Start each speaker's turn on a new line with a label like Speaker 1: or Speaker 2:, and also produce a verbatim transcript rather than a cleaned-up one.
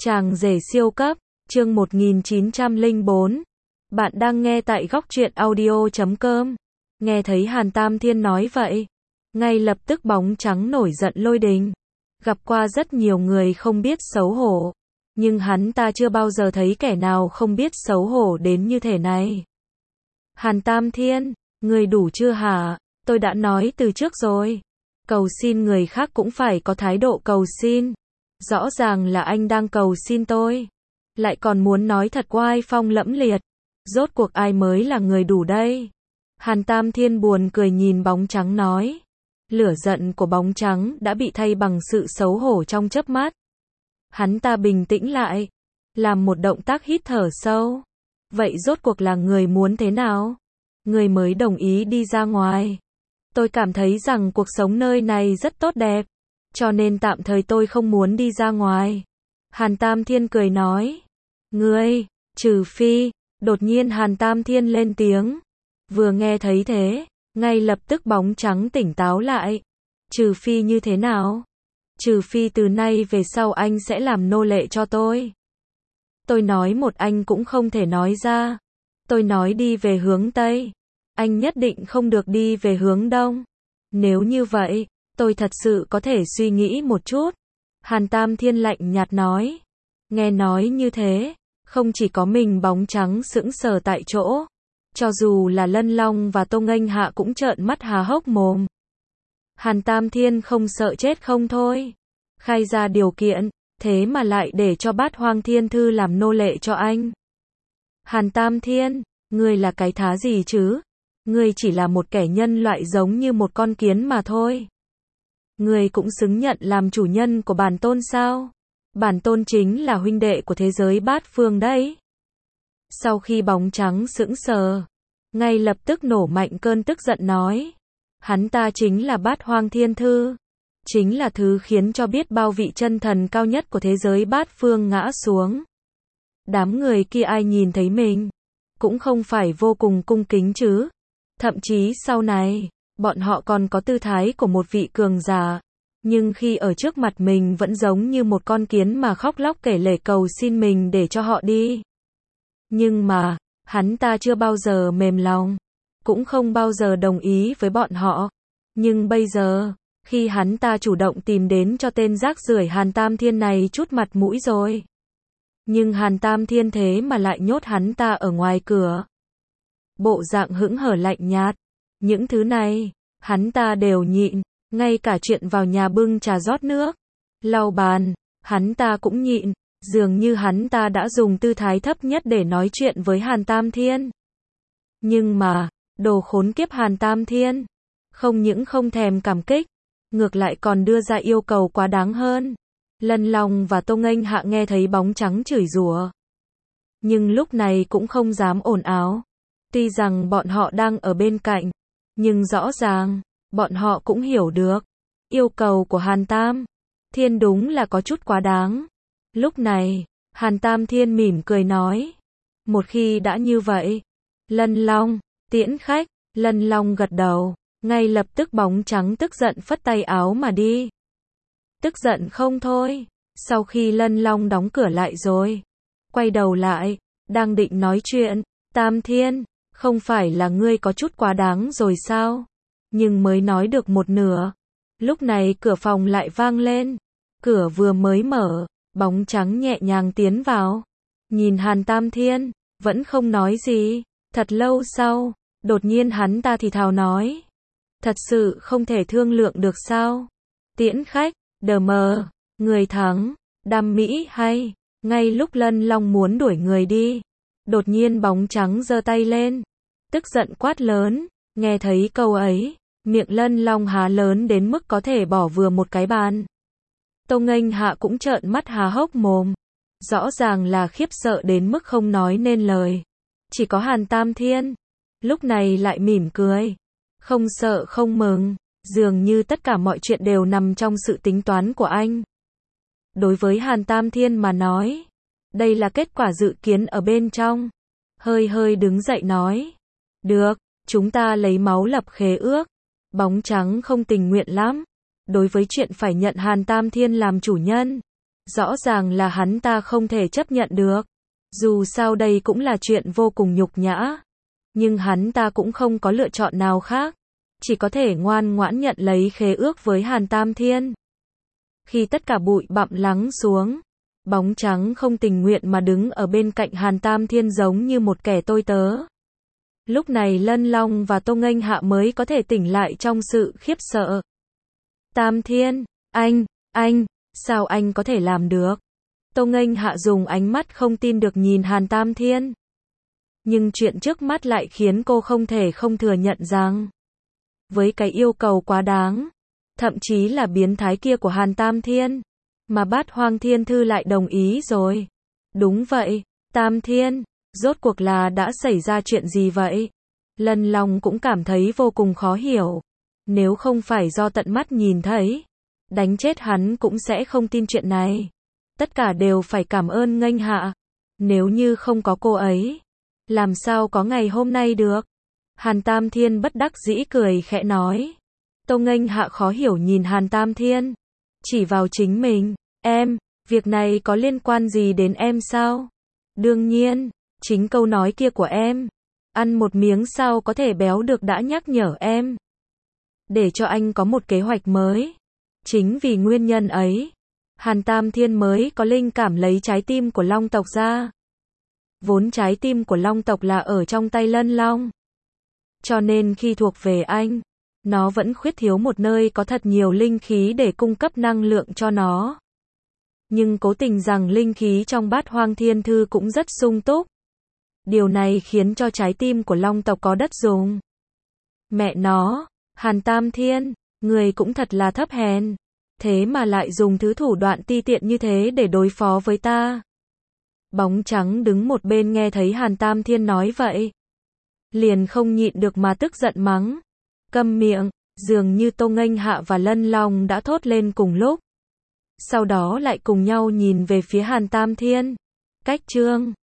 Speaker 1: Chàng rể siêu cấp, chương một nghìn chín trăm lẻ bốn. Bạn đang nghe tại góc truyện audio chấm com. Nghe thấy Hàn Tam Thiên nói vậy, ngay lập tức bóng trắng nổi giận lôi đình. Gặp qua rất nhiều người không biết xấu hổ, nhưng hắn ta chưa bao giờ thấy kẻ nào không biết xấu hổ đến như thể này. Hàn Tam Thiên, người đủ chưa hả? Tôi đã nói từ trước rồi. Cầu xin người khác cũng phải có thái độ cầu xin. Rõ ràng là anh đang cầu xin tôi, lại còn muốn nói thật oai phong lẫm liệt. Rốt cuộc ai mới là người đủ đây? Hàn Tam Thiên buồn cười nhìn bóng trắng nói. Lửa giận của bóng trắng đã bị thay bằng sự xấu hổ trong chớp mắt. Hắn ta bình tĩnh lại, làm một động tác hít thở sâu. Vậy rốt cuộc là người muốn thế nào? Người mới đồng ý đi ra ngoài. Tôi cảm thấy rằng cuộc sống nơi này rất tốt đẹp, cho nên tạm thời tôi không muốn đi ra ngoài. Hàn Tam Thiên cười nói. Ngươi, trừ phi, đột nhiên Hàn Tam Thiên lên tiếng. Vừa nghe thấy thế, ngay lập tức bóng trắng tỉnh táo lại. Trừ phi như thế nào? Trừ phi từ nay về sau anh sẽ làm nô lệ cho tôi. Tôi nói một anh cũng không thể nói ra. Tôi nói đi về hướng Tây, anh nhất định không được đi về hướng Đông. Nếu như vậy, tôi thật sự có thể suy nghĩ một chút. Hàn Tam Thiên lạnh nhạt nói. Nghe nói như thế, không chỉ có mình bóng trắng sững sờ tại chỗ, cho dù là Lân Long và Tô Nghênh Hạ cũng trợn mắt há hốc mồm. Hàn Tam Thiên không sợ chết không thôi. Khai ra điều kiện, thế mà lại để cho Bát Hoang Thiên Thư làm nô lệ cho anh. Hàn Tam Thiên, ngươi là cái thá gì chứ? Ngươi chỉ là một kẻ nhân loại giống như một con kiến mà thôi. Ngươi cũng xứng nhận làm chủ nhân của bản tôn sao? Bản tôn chính là huynh đệ của thế giới bát phương đấy. Sau khi bóng trắng sững sờ, ngay lập tức nổ mạnh cơn tức giận nói. Hắn ta chính là Bát Hoang Thiên Thư. Chính là thứ khiến cho biết bao vị chân thần cao nhất của thế giới bát phương ngã xuống. Đám người kia ai nhìn thấy mình, cũng không phải vô cùng cung kính chứ. Thậm chí sau này, bọn họ còn có tư thái của một vị cường giả. Nhưng khi ở trước mặt mình vẫn giống như một con kiến mà khóc lóc kể lể cầu xin mình để cho họ đi. Nhưng mà, hắn ta chưa bao giờ mềm lòng, cũng không bao giờ đồng ý với bọn họ. Nhưng bây giờ, khi hắn ta chủ động tìm đến cho tên rác rưởi Hàn Tam Thiên này chút mặt mũi rồi. Nhưng Hàn Tam Thiên thế mà lại nhốt hắn ta ở ngoài cửa. Bộ dạng hững hờ lạnh nhạt. Những thứ này, hắn ta đều nhịn. Ngay cả chuyện vào nhà bưng trà rót nước, lau bàn, hắn ta cũng nhịn. Dường như hắn ta đã dùng tư thái thấp nhất để nói chuyện với Hàn Tam Thiên. Nhưng mà, đồ khốn kiếp Hàn Tam Thiên, không những không thèm cảm kích, ngược lại còn đưa ra yêu cầu quá đáng hơn. Lân Long và Tô Nghênh Hạ nghe thấy bóng trắng chửi rủa, nhưng lúc này cũng không dám ồn ào. Tuy rằng bọn họ đang ở bên cạnh, nhưng rõ ràng, bọn họ cũng hiểu được. Yêu cầu của Hàn Tam Thiên đúng là có chút quá đáng. Lúc này, Hàn Tam Thiên mỉm cười nói. Một khi đã như vậy, Lân Long, tiễn khách. Lân Long gật đầu, ngay lập tức bóng trắng tức giận phất tay áo mà đi. Tức giận không thôi, sau khi Lân Long đóng cửa lại rồi, quay đầu lại, đang định nói chuyện. Tam Thiên, không phải là ngươi có chút quá đáng rồi sao? Nhưng mới nói được một nửa, lúc này cửa phòng lại vang lên. Cửa vừa mới mở, bóng trắng nhẹ nhàng tiến vào, nhìn Hàn Tam Thiên, vẫn không nói gì. Thật lâu sau, đột nhiên hắn ta thì thào nói. Thật sự không thể thương lượng được sao? Tiễn khách, đờ mờ, người thắng, đam mỹ hay. Ngay lúc Lân Long muốn đuổi người đi, đột nhiên bóng trắng giơ tay lên, tức giận quát lớn. Nghe thấy câu ấy, miệng Lân Long há lớn đến mức có thể bỏ vừa một cái bàn. Tô Nghênh Hạ cũng trợn mắt há hốc mồm, rõ ràng là khiếp sợ đến mức không nói nên lời. Chỉ có Hàn Tam Thiên, lúc này lại mỉm cười, không sợ không mừng, dường như tất cả mọi chuyện đều nằm trong sự tính toán của anh. Đối với Hàn Tam Thiên mà nói, đây là kết quả dự kiến ở bên trong. Hơi hơi đứng dậy nói. Được, chúng ta lấy máu lập khế ước. Bóng trắng không tình nguyện lắm. Đối với chuyện phải nhận Hàn Tam Thiên làm chủ nhân, Rõ ràng là hắn ta không thể chấp nhận được. Dù sao đây cũng là chuyện vô cùng nhục nhã. Nhưng hắn ta cũng không có lựa chọn nào khác. Chỉ có thể ngoan ngoãn nhận lấy khế ước với Hàn Tam Thiên. Khi tất cả bụi bặm lắng xuống, bóng trắng không tình nguyện mà đứng ở bên cạnh Hàn Tam Thiên giống như một kẻ tôi tớ. Lúc này Lân Long và Tô Nghênh Hạ mới có thể tỉnh lại trong sự khiếp sợ. Tam Thiên, anh, anh, sao anh có thể làm được? Tô Nghênh Hạ dùng ánh mắt không tin được nhìn Hàn Tam Thiên. Nhưng chuyện trước mắt lại khiến cô không thể không thừa nhận rằng, với cái yêu cầu quá đáng, thậm chí là biến thái kia của Hàn Tam Thiên, mà Bát Hoang Thiên Thư lại đồng ý rồi. Đúng vậy, Tam Thiên, rốt cuộc là đã xảy ra chuyện gì vậy? Lân Long cũng cảm thấy vô cùng khó hiểu. Nếu không phải do tận mắt nhìn thấy, đánh chết hắn cũng sẽ không tin chuyện này. Tất cả đều phải cảm ơn Nghênh Hạ. Nếu như không có cô ấy, làm sao có ngày hôm nay được? Hàn Tam Thiên bất đắc dĩ cười khẽ nói. Tô Nghênh Hạ khó hiểu nhìn Hàn Tam Thiên, chỉ vào chính mình. Em, việc này có liên quan gì đến em sao? Đương nhiên, chính câu nói kia của em, ăn một miếng sao có thể béo được đã nhắc nhở em. Để cho anh có một kế hoạch mới. Chính vì nguyên nhân ấy, Hàn Tam Thiên mới có linh cảm lấy trái tim của Long tộc ra. Vốn trái tim của Long tộc là ở trong tay Lân Long. Cho nên khi thuộc về anh, nó vẫn khuyết thiếu một nơi có thật nhiều linh khí để cung cấp năng lượng cho nó. Nhưng cố tình rằng linh khí trong Bát Hoang Thiên Thư cũng rất sung túc. Điều này khiến cho trái tim của Long tộc có đất dùng. Mẹ nó, Hàn Tam Thiên, người cũng thật là thấp hèn. Thế mà lại dùng thứ thủ đoạn ti tiện như thế để đối phó với ta. Bóng trắng đứng một bên nghe thấy Hàn Tam Thiên nói vậy, liền không nhịn được mà tức giận mắng. Câm miệng, dường như Tô Nghênh Hạ và Lân Long đã thốt lên cùng lúc. Sau đó lại cùng nhau nhìn về phía Hàn Tam Thiên. Cách chương